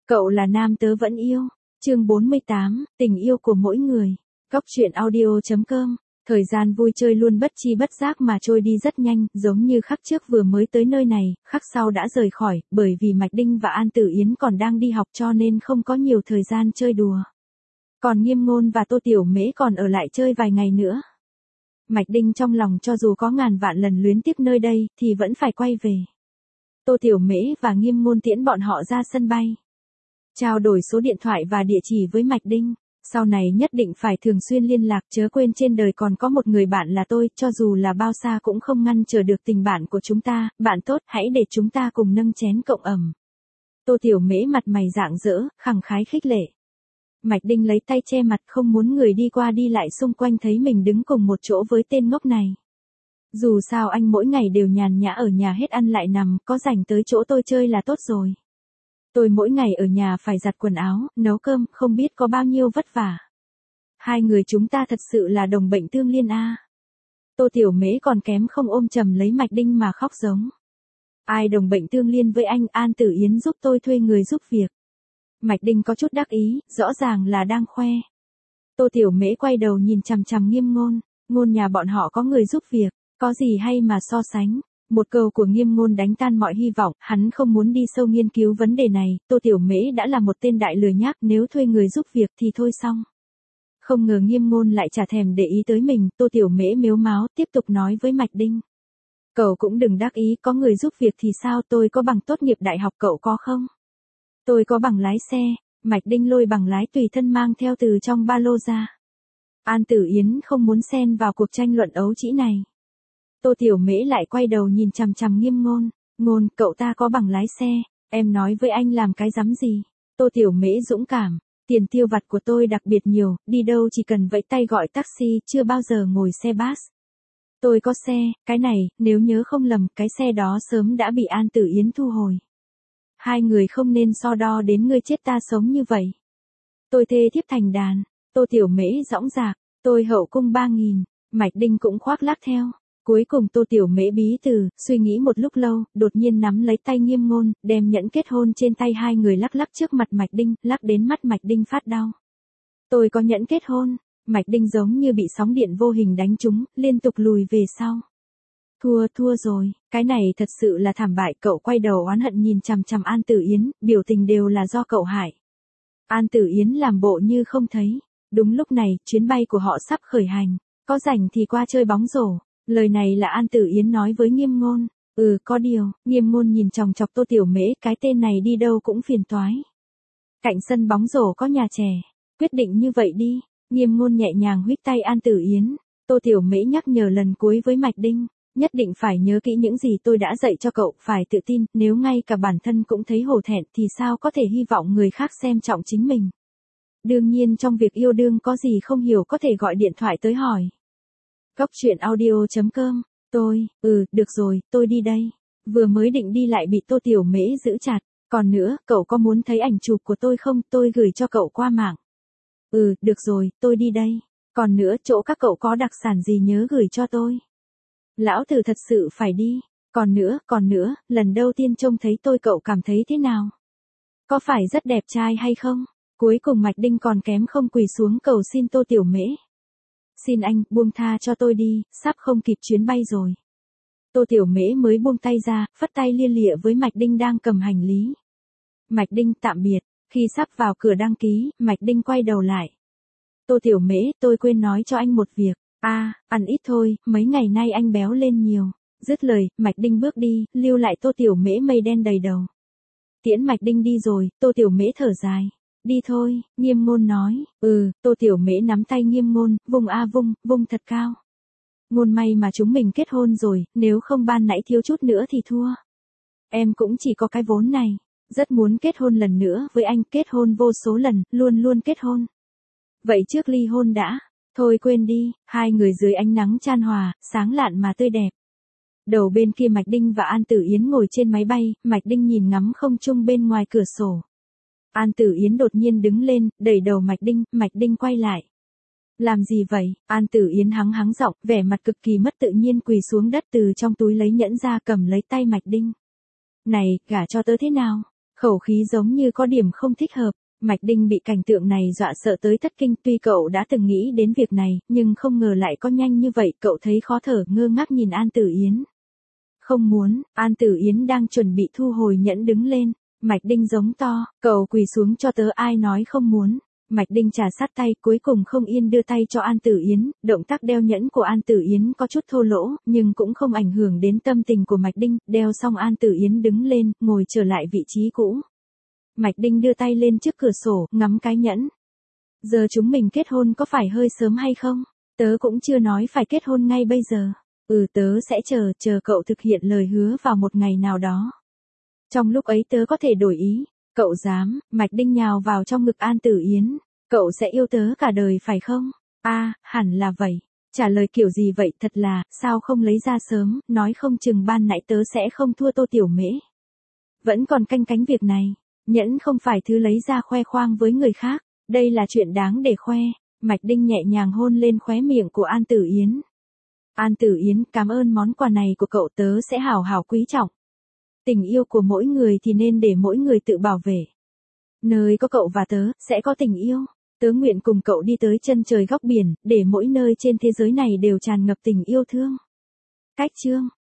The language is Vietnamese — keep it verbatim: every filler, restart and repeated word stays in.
Cậu là nam tớ vẫn yêu. Chương bốn mươi tám, tình yêu của mỗi người. Góc truyện audio chấm com. Thời gian vui chơi luôn bất chi bất giác mà trôi đi rất nhanh, giống như khắc trước vừa mới tới nơi này, khắc sau đã rời khỏi, bởi vì Mạch Đinh và An Tử Yến còn đang đi học cho nên không có nhiều thời gian chơi đùa. Còn Nghiêm Ngôn và Tô Tiểu Mễ còn ở lại chơi vài ngày nữa. Mạch Đinh trong lòng cho dù có ngàn vạn lần luyến tiếc nơi đây, thì vẫn phải quay về. Tô Tiểu Mễ và Nghiêm Ngôn tiễn bọn họ ra sân bay. Trao đổi số điện thoại và địa chỉ với Mạch Đinh. Sau này nhất định phải thường xuyên liên lạc, chớ quên trên đời còn có một người bạn là tôi, cho dù là bao xa cũng không ngăn trở được tình bạn của chúng ta, bạn tốt, hãy để chúng ta cùng nâng chén cộng ẩm. Tô Tiểu Mễ mặt mày rạng rỡ, khẳng khái khích lệ. Mạch Đinh lấy tay che mặt không muốn người đi qua đi lại xung quanh thấy mình đứng cùng một chỗ với tên ngốc này. Dù sao anh mỗi ngày đều nhàn nhã ở nhà hết ăn lại nằm, có rảnh tới chỗ tôi chơi là tốt rồi. Tôi mỗi ngày ở nhà phải giặt quần áo, nấu cơm, không biết có bao nhiêu vất vả. Hai người chúng ta thật sự là đồng bệnh tương liên a. Tô Tiểu Mễ còn kém không ôm chầm lấy Mạch Đinh mà khóc giống. Ai đồng bệnh tương liên với anh? An Tử Yến giúp tôi thuê người giúp việc. Mạch Đinh có chút đắc ý, rõ ràng là đang khoe. Tô Tiểu Mễ quay đầu nhìn chằm chằm Nghiêm Ngôn, Ngôn nhà bọn họ có người giúp việc, có gì hay mà so sánh. Một câu của Nghiêm Ngôn đánh tan mọi hy vọng, hắn không muốn đi sâu nghiên cứu vấn đề này, Tô Tiểu Mễ đã là một tên đại lừa nhác, nếu thuê người giúp việc thì thôi xong. Không ngờ Nghiêm Ngôn lại chả thèm để ý tới mình, Tô Tiểu Mễ mếu máo, tiếp tục nói với Mạch Đinh. Cậu cũng đừng đắc ý, có người giúp việc thì sao, tôi có bằng tốt nghiệp đại học, cậu có không? Tôi có bằng lái xe. Mạch Đinh lôi bằng lái tùy thân mang theo từ trong ba lô ra. An Tử Yến không muốn xen vào cuộc tranh luận ấu trĩ này. Tô Tiểu Mễ lại quay đầu nhìn chằm chằm Nghiêm Ngôn, Ngôn, cậu ta có bằng lái xe, em nói với anh làm cái rắm gì? Tô Tiểu Mễ dũng cảm, tiền tiêu vặt của tôi đặc biệt nhiều, đi đâu chỉ cần vẫy tay gọi taxi, chưa bao giờ ngồi xe bus. Tôi có xe, cái này, nếu nhớ không lầm, cái xe đó sớm đã bị An Tử Yến thu hồi. Hai người không nên so đo đến ngươi chết ta sống như vậy. Tôi thê thiếp thành đàn. Tô Tiểu Mễ dõng dạc, tôi hậu cung ba nghìn, Mạch Đinh cũng khoác lác theo. Cuối cùng Tô Tiểu Mễ bí từ, suy nghĩ một lúc lâu, đột nhiên nắm lấy tay Nghiêm Ngôn, đem nhẫn kết hôn trên tay hai người lắc lắc trước mặt Mạch Đinh, lắc đến mắt Mạch Đinh phát đau. Tôi có nhẫn kết hôn. Mạch Đinh giống như bị sóng điện vô hình đánh trúng, liên tục lùi về sau. Thua, thua rồi, cái này thật sự là thảm bại. Cậu quay đầu oán hận nhìn chằm chằm An Tử Yến, biểu tình đều là do cậu hại. An Tử Yến làm bộ như không thấy. Đúng lúc này, chuyến bay của họ sắp khởi hành, có rảnh thì qua chơi bóng rổ. Lời này là An Tử Yến nói với Nghiêm Ngôn. Ừ, có điều, Nghiêm Ngôn nhìn chòng chọc Tô Tiểu Mễ, cái tên này đi đâu cũng phiền toái. Cạnh sân bóng rổ có nhà trẻ, quyết định như vậy đi. Nghiêm Ngôn nhẹ nhàng huýt tay An Tử Yến. Tô Tiểu Mễ nhắc nhở lần cuối với Mạch Đinh. Nhất định phải nhớ kỹ những gì tôi đã dạy cho cậu, phải tự tin, nếu ngay cả bản thân cũng thấy hổ thẹn thì sao có thể hy vọng người khác xem trọng chính mình. Đương nhiên trong việc yêu đương có gì không hiểu có thể gọi điện thoại tới hỏi. Góc truyện audio chấm com, tôi, ừ, được rồi, tôi đi đây. Vừa mới định đi lại bị Tô Tiểu Mễ giữ chặt, còn nữa, cậu có muốn thấy ảnh chụp của tôi không, tôi gửi cho cậu qua mạng. Ừ, được rồi, tôi đi đây. Còn nữa, chỗ các cậu có đặc sản gì nhớ gửi cho tôi. Lão tử thật sự phải đi. Còn nữa, còn nữa, lần đầu tiên trông thấy tôi cậu cảm thấy thế nào? Có phải rất đẹp trai hay không? Cuối cùng Mạch Đinh còn kém không quỳ xuống cầu xin Tô Tiểu Mễ. Xin anh, buông tha cho tôi đi, sắp không kịp chuyến bay rồi. Tô Tiểu Mễ mới buông tay ra, phất tay lia lịa với Mạch Đinh đang cầm hành lý. Mạch Đinh tạm biệt, khi sắp vào cửa đăng ký, Mạch Đinh quay đầu lại. Tô Tiểu Mễ, tôi quên nói cho anh một việc. a à, ăn ít thôi, mấy ngày nay anh béo lên nhiều. Dứt lời, Mạch Đinh bước đi, lưu lại Tô Tiểu Mễ mây đen đầy đầu. Tiễn Mạch Đinh đi rồi, Tô Tiểu Mễ thở dài. Đi thôi, Nghiêm Ngôn nói. Ừ, Tô Tiểu Mễ nắm tay Nghiêm Ngôn, vung a vung, vung thật cao. Ngôn may mà chúng mình kết hôn rồi, nếu không ban nãy thiếu chút nữa thì thua. Em cũng chỉ có cái vốn này. Rất muốn kết hôn lần nữa với anh, kết hôn vô số lần, luôn luôn kết hôn. Vậy trước ly hôn đã. Thôi quên đi, hai người dưới ánh nắng chan hòa, sáng lạn mà tươi đẹp. Đầu bên kia Mạch Đinh và An Tử Yến ngồi trên máy bay, Mạch Đinh nhìn ngắm không trung bên ngoài cửa sổ. An Tử Yến đột nhiên đứng lên, đẩy đầu Mạch Đinh, Mạch Đinh quay lại. Làm gì vậy? An Tử Yến hắng hắng giọng, vẻ mặt cực kỳ mất tự nhiên quỳ xuống đất từ trong túi lấy nhẫn ra cầm lấy tay Mạch Đinh. Này, gả cho tớ thế nào? Khẩu khí giống như có điểm không thích hợp. Mạch Đinh bị cảnh tượng này dọa sợ tới thất kinh, tuy cậu đã từng nghĩ đến việc này, nhưng không ngờ lại có nhanh như vậy, cậu thấy khó thở, ngơ ngác nhìn An Tử Yến. Không muốn, An Tử Yến đang chuẩn bị thu hồi nhẫn đứng lên. Mạch Đinh giống to, cậu quỳ xuống cho tớ, ai nói không muốn. Mạch Đinh trà sát tay, cuối cùng không yên đưa tay cho An Tử Yến, động tác đeo nhẫn của An Tử Yến có chút thô lỗ, nhưng cũng không ảnh hưởng đến tâm tình của Mạch Đinh, đeo xong An Tử Yến đứng lên, ngồi trở lại vị trí cũ. Mạch Đinh đưa tay lên trước cửa sổ, ngắm cái nhẫn. Giờ chúng mình kết hôn có phải hơi sớm hay không? Tớ cũng chưa nói phải kết hôn ngay bây giờ. Ừ, tớ sẽ chờ, chờ cậu thực hiện lời hứa vào một ngày nào đó. Trong lúc ấy tớ có thể đổi ý. Cậu dám? Mạch Đinh nhào vào trong ngực An Tử Yến. Cậu sẽ yêu tớ cả đời phải không? A, à, hẳn là vậy. Trả lời kiểu gì vậy, thật là, sao không lấy ra sớm, nói không chừng ban nãy tớ sẽ không thua Tô Tiểu Mễ. Vẫn còn canh cánh việc này. Nhẫn không phải thứ lấy ra khoe khoang với người khác, đây là chuyện đáng để khoe. Mạch Đinh nhẹ nhàng hôn lên khóe miệng của An Tử Yến. An Tử Yến, cảm ơn món quà này của cậu, tớ sẽ hào hào quý trọng. Tình yêu của mỗi người thì nên để mỗi người tự bảo vệ. Nơi có cậu và tớ, sẽ có tình yêu. Tớ nguyện cùng cậu đi tới chân trời góc biển, để mỗi nơi trên thế giới này đều tràn ngập tình yêu thương. Cách chương